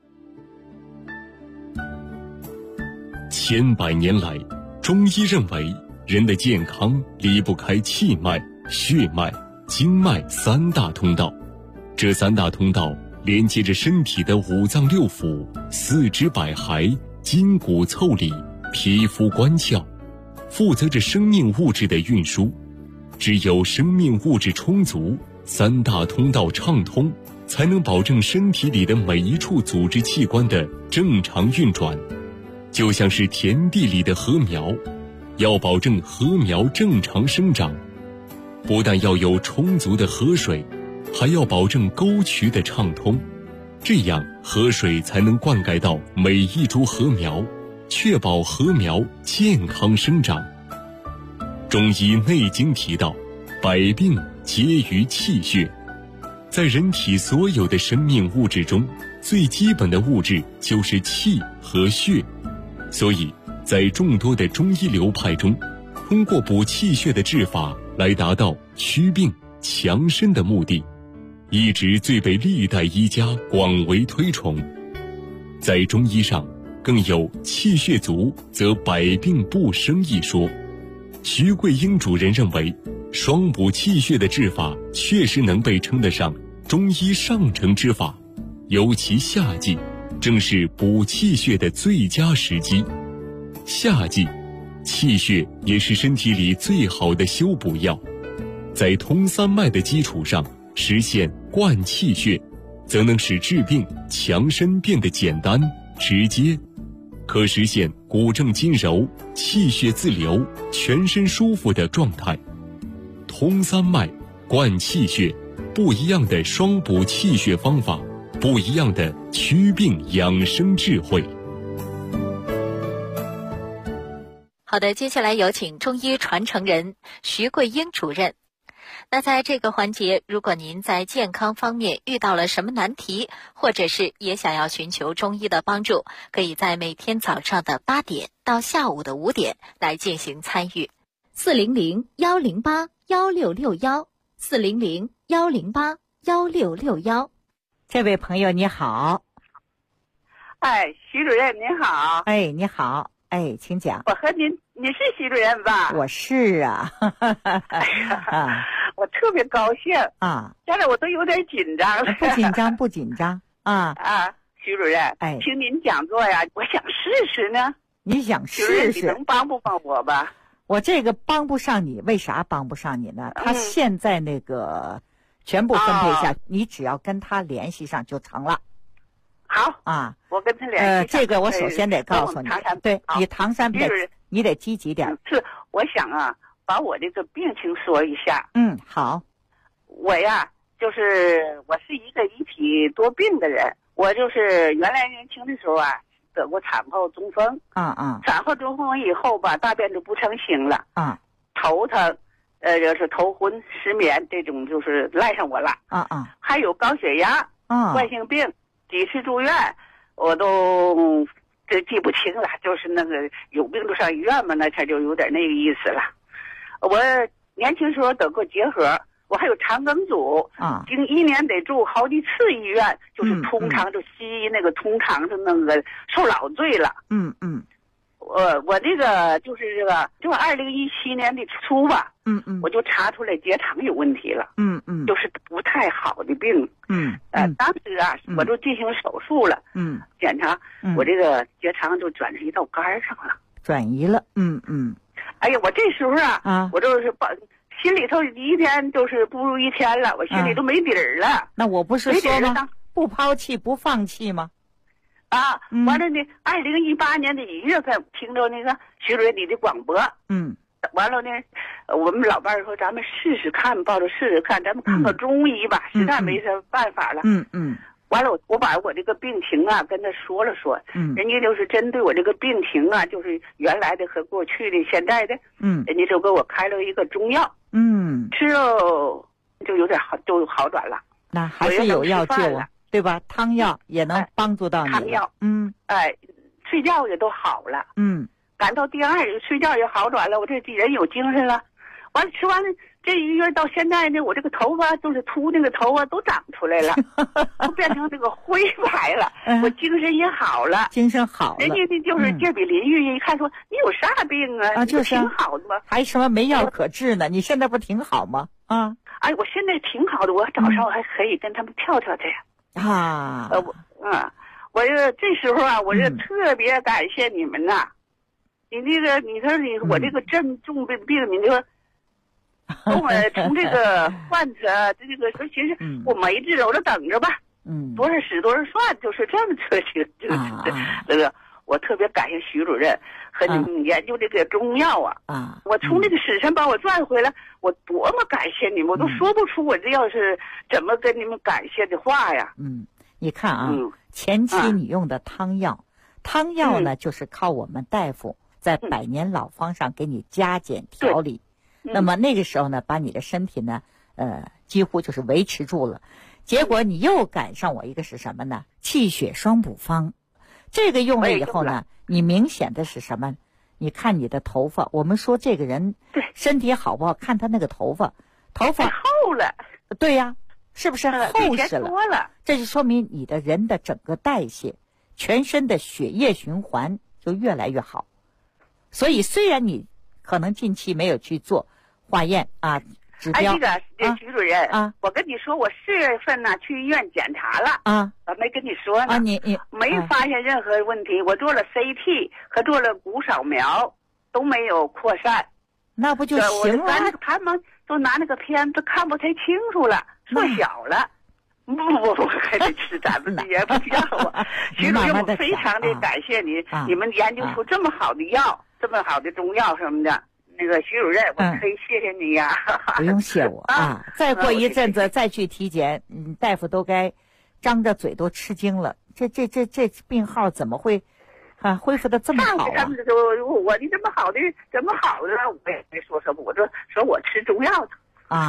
千百年来，中医认为人的健康离不开气脉、血脉、经脉3大通道。这3大通道连接着身体的5脏6腑、四肢百骸、筋骨腠理、皮肤关窍，负责着生命物质的运输。只有生命物质充足，3大通道畅通，才能保证身体里的每一处组织器官的正常运转。就像是田地里的禾苗，要保证禾苗正常生长，不但要有充足的河水，还要保证沟渠的畅通，这样河水才能灌溉到每一株禾苗，确保禾苗健康生长。中医内经提到，百病皆于气血。在人体所有的生命物质中，最基本的物质就是气和血。所以在众多的中医流派中，通过补气血的治法来达到祛病强身的目的，一直最被历代医家广为推崇。在中医上更有气血足则百病不生一说。徐桂英主任认为，双补气血的治法确实能被称得上中医上乘之法，尤其夏季正是补气血的最佳时机。夏季气血也是身体里最好的修补药，在通三脉的基础上实现灌气血，则能使治病强身变得简单直接，可实现骨正筋柔、气血自流、全身舒服的状态。通三脉、灌气血，不一样的双补气血方法，不一样的祛病养生智慧。 好的，接下来有请中医传承人徐桂英主任。那在这个环节，如果您在健康方面遇到了什么难题，或者是也想要寻求中医的帮助，可以在每天早上的8点到下午的5点来进行参与。 ，400-108-1661，400-108-1661。 这位朋友你好。 哎，徐主任您好。 哎，你好。哎，请讲。 我和您是徐主任吧？ 我是啊。 我特别高兴啊！ 现在我都有点紧张了。 不紧张，不紧张啊！ 徐主任， 哎， 听您讲座呀，我想试试呢。 你想试试？ 你能帮不帮我吧？ 我这个帮不上你，为啥帮不上你呢？他现在那个全部分配下，你只要跟他联系上就成了。 好啊， 我跟他联系。 这个我首先得告诉你，对你唐山你得积极点。 是，我想啊，把我这个病情说一下。 好。 我呀，就是我是一个一体多病的人。我就是原来年轻的时候啊，得过产后中风。产后中风以后吧，大便就不成形了。头疼，就是头昏失眠，这种就是赖上我了。还有高血压，慢性病。几次住院，我都这记不清了，就是那个有病就上医院嘛，那才就有点那个意思了。我年轻时候得过结核，我还有肠梗阻，经1年得住好几次医院，就是通常就西医那个通常是那个受老罪了。我这个就是这个，就2017年的初吧，我就查出来结肠有问题了，就是不太好的病，当时啊，我就进行手术了，检查，我这个结肠就转移到肝上了， 转移了， 哎呀，我这时候啊，我就是心里头一天就是不如一天了，我心里都没底儿了。 那我不是说吗？不抛弃不放弃吗？ 完了呢，2018年的1月份听着那个徐主任你的广播，完了呢，我们老伴儿说咱们试试看，抱着试试看，咱们看看中医吧，实在没什么办法了。完了我把我这个病情啊跟他说了说，人家就是针对我这个病情啊，就是原来的和过去的现在的，人家就给我开了一个中药，吃了就有点好转了。 那还是有药救啊。对吧？汤药也能帮助到你。 汤药，睡觉也都好了。赶到第2日睡觉也好转了，我这人有精神了。完了吃完了这1月到现在呢，我这个头发就是秃那个头发都长出来了，都变成这个灰白了。我精神也好了， 精神好了。 人家就是这比邻居一看说你有啥病啊？ 就是挺好的嘛， 还什么没药可治呢？你现在不挺好吗？ 哎，我现在挺好的，我早上还可以跟他们跳跳去。我这时候啊，我就特别感谢你们呐！你这个，你说我这个重病，你就从我从这个患者这个说，其实我没治，我就等着吧。多少使多少算，就是这么测情。那个，我特别感谢徐主任和你们研究这个中药啊。我从这个死神把我赚回来，我多么感谢你们，我都说不出我这要是怎么跟你们感谢的话呀。 你看啊，前期你用的汤药，汤药呢就是靠我们大夫在百年老方上给你加减调理，那么那个时候呢，把你的身体呢，几乎就是维持住了。结果你又赶上我一个是什么呢？气血双补方，这个用了以后呢，你明显的是什么？你看你的头发，我们说这个人身体好不好，看他那个头发厚了。 对呀。是不是厚实了？这就说明你的人的整个代谢，全身的血液循环就越来越好。所以虽然你可能近期没有去做化验指标。 这徐主任我跟你说，我4月份呢去医院检查了我没跟你说呢你没发现任何问题，我做了 CT 和做了骨扫描都没有扩散， 那不就行了？ 他们都拿那个片子看不太清楚了。缩小了，我还得吃咱们的也不要啊。徐主任，我非常的感谢你，你们研究出这么好的药，这么好的中药什么的。那个徐主任，我可以谢谢你呀。 不用谢我再过一阵子再去体检，大夫都该张着嘴都吃惊了。这病号怎么会恢复的这么好他们说我的这么好的怎么好的，我也没说什么，我说我吃中药的。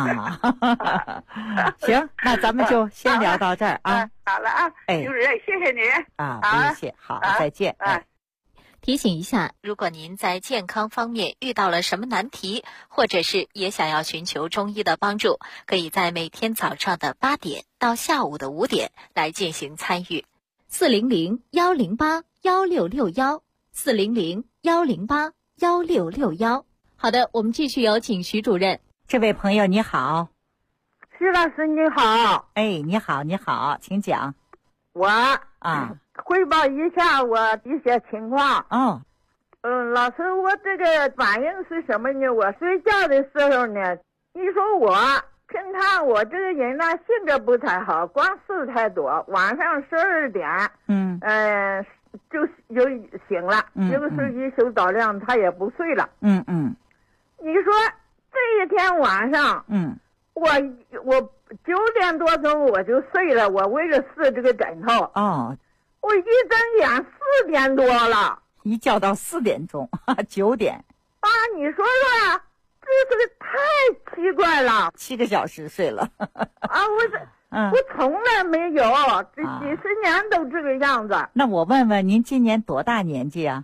行，那咱们就先聊到这儿好了徐主任，谢谢您不用谢，好，再见。 提醒一下，如果您在健康方面遇到了什么难题，或者是也想要寻求中医的帮助，可以在每天早上的8点到下午的5点来进行参与。400-108-1661，400-108-1661。好的，我们继续有请徐主任。 这位朋友你好。 徐老师你好。 哎，你好，请讲。 我汇报一下我一些情况。老师，我这个反应是什么呢？我睡觉的时候呢，你说我平常我这个人呢性格不太好，光事太多，晚上12点就醒了，有的时候一宿到亮他也不睡了。你说这一天晚上我9点多钟我就睡了，我为了试这个枕头我一睁眼4点多了， 一觉到4点钟9点你说说这是太奇怪了 ，7个小时睡了我从来没有，这几十年都这个样子。 那我问问您今年多大年纪啊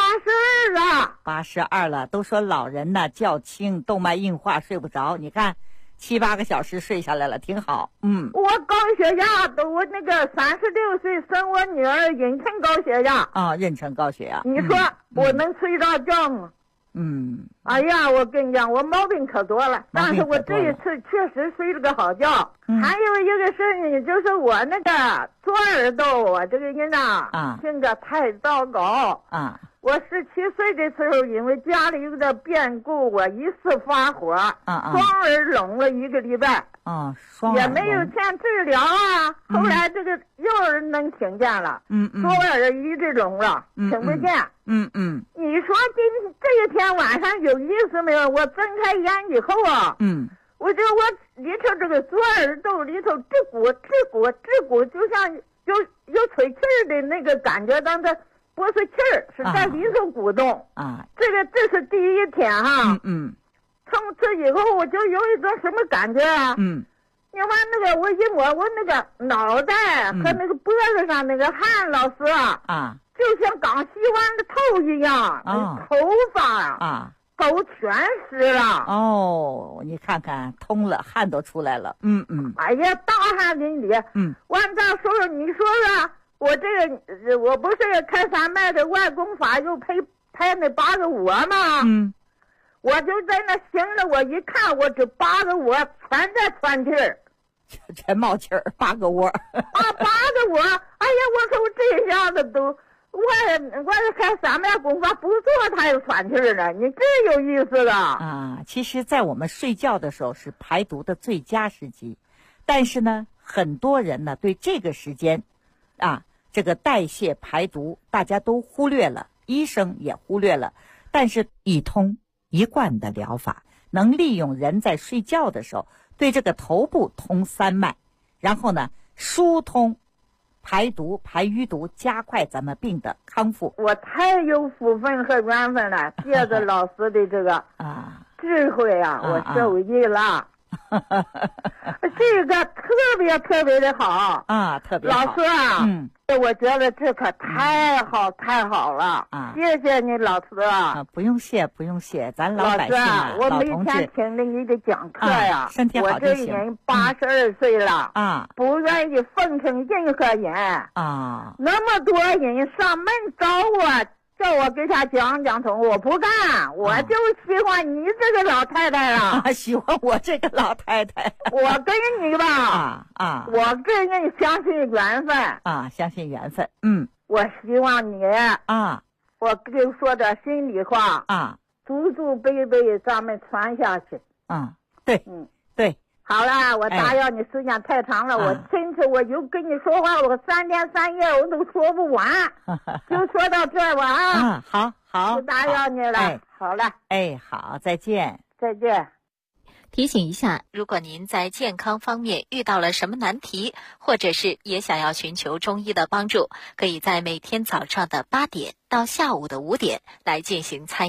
？82了。 82了，都说老人呢觉轻，动脉硬化，睡不着。你看7、8个小时睡下来了，挺好。 我高血压我那个36岁生我女儿妊娠高血压妊娠高血压。 你说我能睡着觉吗？哎呀，我跟你讲，我毛病可多了，但是我这一次确实睡了个好觉。还有一个事呢，就是我那个左耳朵，我这个人性格太糟糕我17岁的时候，因为家里有点变故，我一次发火双耳聋了1个礼拜也没有钱治疗后来这个右耳能听见了左耳一直聋了听不见你说这一天晚上有意思没有？我睁开眼以后我觉得我里头这个左耳朵里头吱鼓，就像有吹气儿的那个感觉，当它不是气儿，是在里头鼓动这是第一天从此以后我就有一种什么感觉你看那个我一摸我那个脑袋和那个脖子上那个汗老师就像刚洗完的头一样头发都全湿了你看看通了，汗都出来了哎呀，大汗淋漓完再说说你说说我这个我不是开山脉的外公法又拍那8个窝吗我就在那醒了，我一看我这8个窝全在喘气儿全冒气儿，8个窝 8个窝，哎呀，我说我这下子都我开山脉功法不做他又喘气儿了，你这有意思了其实在我们睡觉的时候是排毒的最佳时机，但是呢很多人呢对这个时间这个代谢排毒大家都忽略了，医生也忽略了，但是一通一贯的疗法能利用人在睡觉的时候对这个头部通3脉，然后呢疏通排毒排淤毒，加快咱们病的康复。 我太有福分和缘分了，借着老师的这个智慧我受益了这个特别的好特别好老师我觉得这可太好了谢谢你老师不用谢，咱老百姓我每天听着你的讲课身体好就行。 我这人82岁了不愿意奉承任何人那么多人上门找我叫我给他讲通，我不干我就喜欢你这个老太太喜欢我这个老太太我跟你吧我跟你相信缘分相信缘分我希望你我跟你说点心里话祖祖辈辈咱们传下去对对好了，我打扰你时间太长了，我亲自我就跟你说话，我3天3夜我都说不完就说到这儿吧好不打扰你了好了好，再见提醒一下，如果您在健康方面遇到了什么难题，或者是也想要寻求中医的帮助，可以在每天早上的8点到下午的5点来进行参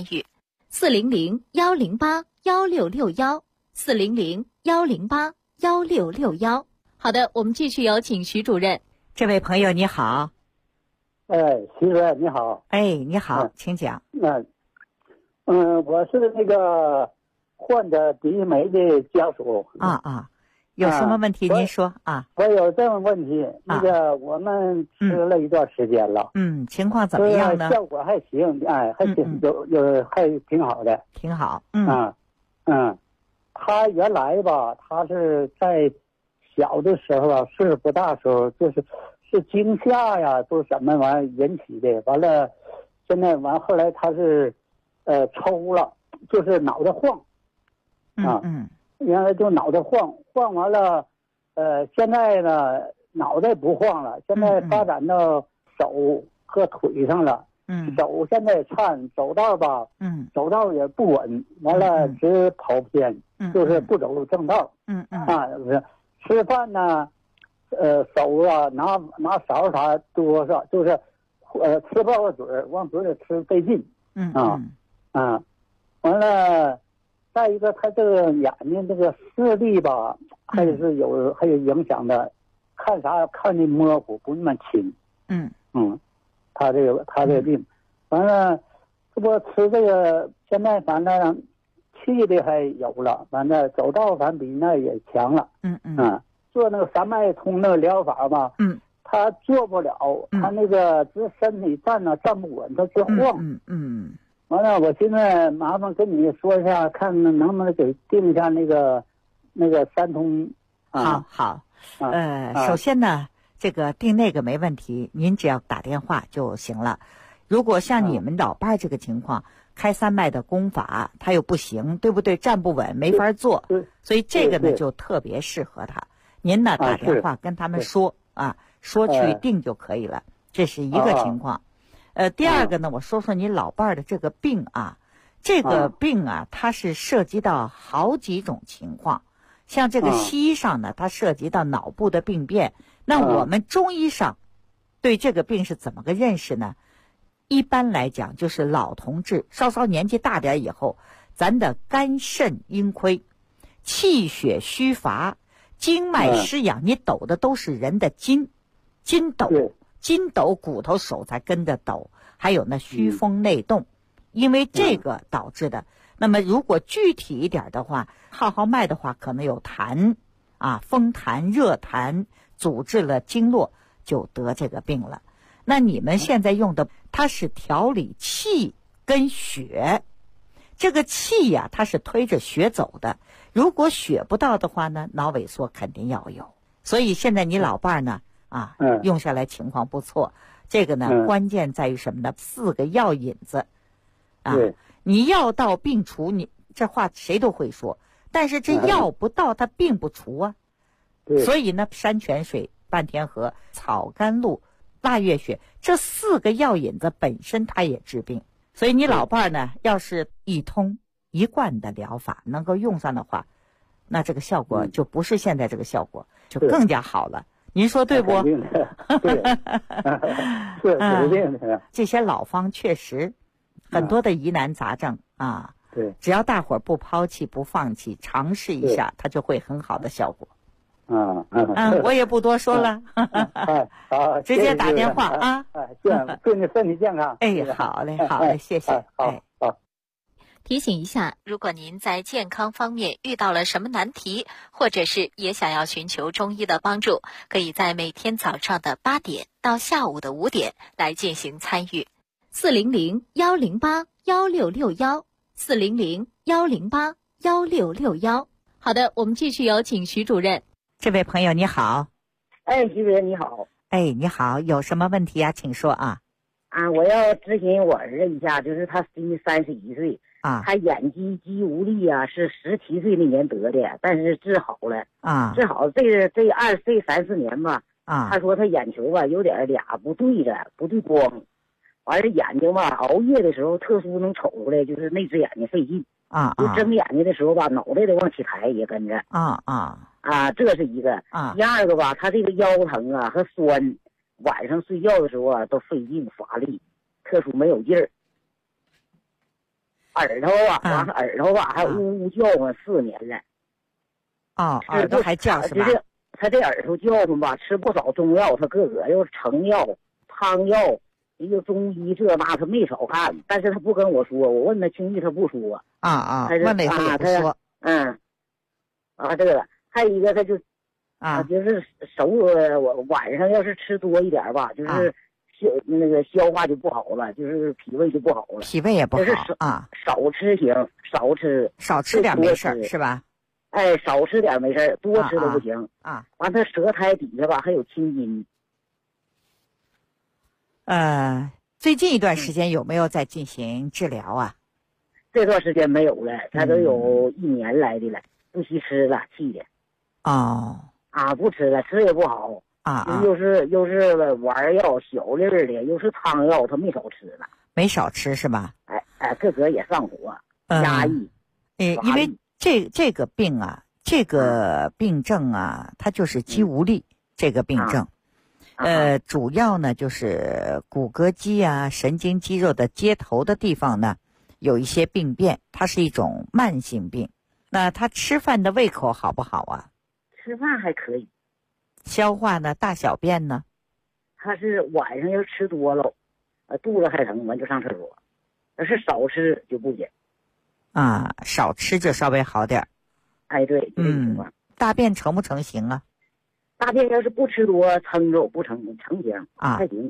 与。400-108-1661，400-108-1661。好的，我们继续有请徐主任。 这位朋友你好。 徐主任你好。 你好，请讲。 我是那个患者鼻霉的家属。 有什么问题您说啊？ 我有这么问题，那个我们吃了一段时间了。 情况怎么样呢？ 效果还行，还行，还挺好的。 挺好。 他原来吧，他是在小的时候啊，岁数不大的时候，是惊吓呀，都什么玩意引起的。完了，现在后来他是抽了，就是脑袋晃。原来就脑袋晃完了，现在呢脑袋不晃了，现在发展到手和腿上了。手现在颤，走道吧，走道也不稳，完了直跑偏，就是不走正道。吃饭呢，手啊拿勺啥多少，就是吃不到嘴往嘴里吃费劲。完了。再一个，他这个眼睛这个视力吧，还有影响的，看啥看的模糊，不那么清。他这个病，完了，这不吃这个，现在反正气的还有了，反正走道反正比那也强了。做那个三脉通那个疗法吧，他做不了，他那个这身体站不稳，他直晃。完了，我现在麻烦跟你说一下，看能不能给定一下那个三通。 好，首先呢，这个定那个没问题，您只要打电话就行了。如果像你们老伴这个情况，开三脉的功法他又不行，对不对？站不稳，没法做，所以这个呢就特别适合他。您呢打电话跟他们说说去定就可以了，这是一个情况。第二个呢，我说说你老伴儿的这个病啊，这个病啊，它是涉及到好几种情况。像这个西医上呢，它涉及到脑部的病变。那我们中医上对这个病是怎么个认识呢？一般来讲，就是老同志稍稍年纪大点以后，咱的肝肾阴亏，气血虚乏，经脉失养，你抖的都是人的筋抖，骨头手才跟着抖，还有那虚风内动，因为这个导致的。那么如果具体一点的话，号脉的话，可能有痰风痰、热痰阻滞了经络，就得这个病了。那你们现在用的，它是调理气跟血，这个气呀，它是推着血走的。如果血不到的话呢，脑萎缩肯定要有。所以现在你老伴呢？用下来情况不错。这个呢，关键在于什么呢？4个药引子你药到病除，你这话谁都会说，但是这药不到它病不除啊。所以呢，山泉水、半天河、草甘露、腊月雪这4个药引子本身它也治病。所以你老伴呢，要是一通一贯的疗法能够用上的话，那这个效果就不是现在这个效果，就更加好了。您说对不？ 对，是肯定的。 这些老方确实很多的疑难杂症对， 只要大伙儿不抛弃、不放弃，尝试一下，它就会很好的效果。我也不多说了。 好， 直接打电话啊！ 祝你身体健康。 好嘞，谢谢。 好。 提醒一下，如果您在健康方面遇到了什么难题，或者是也想要寻求中医的帮助，可以在每天早上的8点到下午的5点来进行参与。400-108-1661，400-108-1661。好的，我们继续有请徐主任。 这位朋友你好。 徐主任你好。 你好，有什么问题啊？请说啊。 我要咨询我儿子一下，就是他今年31岁。他眼肌无力是17岁那年得的，但是治好了治好这2岁3、4年吧。他说他眼球吧有点俩不对着，不对光，完了眼睛吧熬夜的时候特殊能瞅出来，就是那只眼睛费劲就睁眼睛的时候吧脑袋都往起抬，也跟着这是一个。第二个吧，他这个腰疼和酸，晚上睡觉的时候都费劲乏力，特殊没有劲儿。耳朵还呜呜叫唤4年了。 耳朵还叫是吧？ 他这耳朵叫唤吧，吃不少中药，他各个又成药、汤药、 一个中医这那他没少看，但是他不跟我说，我问他轻易他不说。 问了以后也不说。 这个还有一个他就就是我晚上要是吃多一点吧，就是消化就不好了，就是脾胃就不好了， 脾胃也不好少吃行，少吃点没事是吧？ 少吃点没事，多吃都不行完他舌苔底下吧还有青筋。 最近一段时间有没有在进行治疗啊？ 这段时间没有了，他都有1年来的了，不惜吃了，气的。不吃了，吃也不好又是丸药、小粒儿的，又是汤药，他没少吃了。 没少吃是吧？ 自个儿也上火，压抑。 因为这个病这个病症它就是肌无力这个病症。主要呢就是骨骼肌神经肌肉的接头的地方呢有一些病变，它是一种慢性病。那他吃饭的胃口好不好啊？ 吃饭还可以。 消化呢？大小便呢？ 他是晚上要吃多了，肚子还疼，完就上厕所。要是少吃就不行。 少吃就稍微好点。 对，这个情况。 大便成不成形啊？ 大便要是不吃多，撑着不成形太行。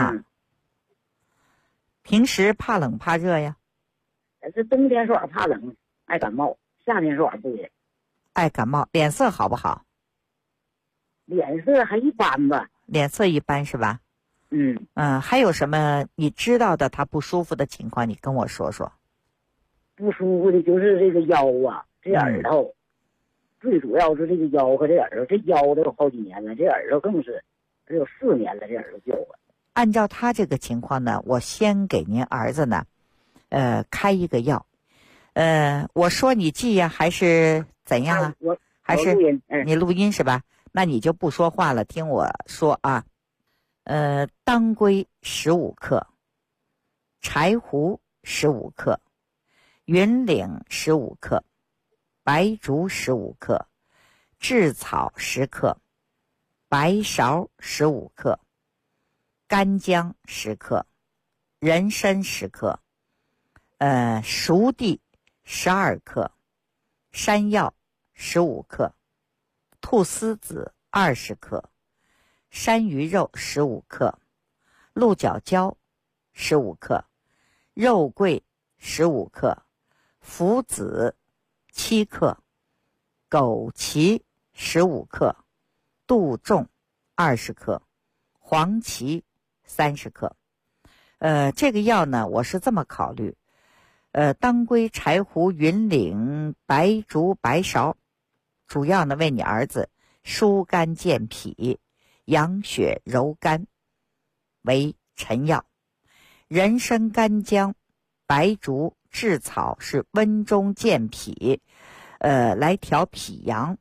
平时怕冷怕热呀？ 这冬天说怕冷，爱感冒；夏天说不的， 爱感冒。脸色好不好？ 脸色还一般吧。 脸色一般是吧？还有什么你知道的他不舒服的情况，你跟我说说。 不舒服的就是这个腰这耳朵，最主要是这个腰和这耳朵，这腰都有好几年了，这耳朵更是只有4年了，这耳朵就了。 按照他这个情况呢，我先给您儿子呢开一个药。我说你记呀还是怎样还是你录音是吧？那你就不说话了，听我说当归15克，柴胡15克，云岭15克，白术15克，炙草10克，白芍15克，干姜10克，人参10克，熟地12克，山药15克，菟丝子20克，山萸肉15克，鹿角胶15克，肉桂15克，附子7克，枸杞15克，杜仲20克，黄芪30克。这个药呢，我是这么考虑。当归、柴胡、云岭、白术、白芍，主要呢为你儿子疏肝健脾、养血柔肝为臣药。人参、干姜、白术、炙草是温中健脾，来调脾阳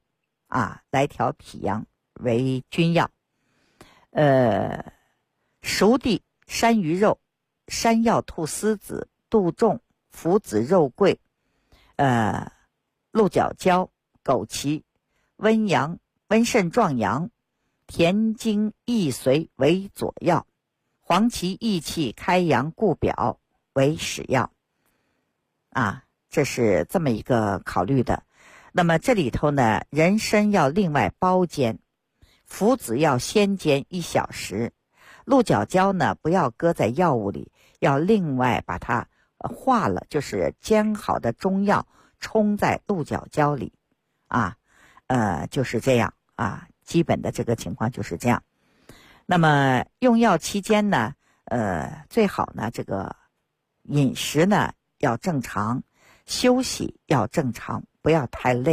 为君药。熟地、山萸肉、山药、菟丝子、杜仲、附子、肉桂，鹿角胶、枸杞、温肾壮阳、田精益髓为佐药，黄芪益气开阳固表为使药。这是这么一个考虑的。那么这里头呢，人参要另外包煎，附子要先煎1小时，鹿角胶呢不要搁在药物里，要另外把它化了，就是煎好的中药冲在鹿角胶里就是这样基本的这个情况就是这样。那么用药期间呢最好呢这个饮食呢要正常，休息要正常，不要太累。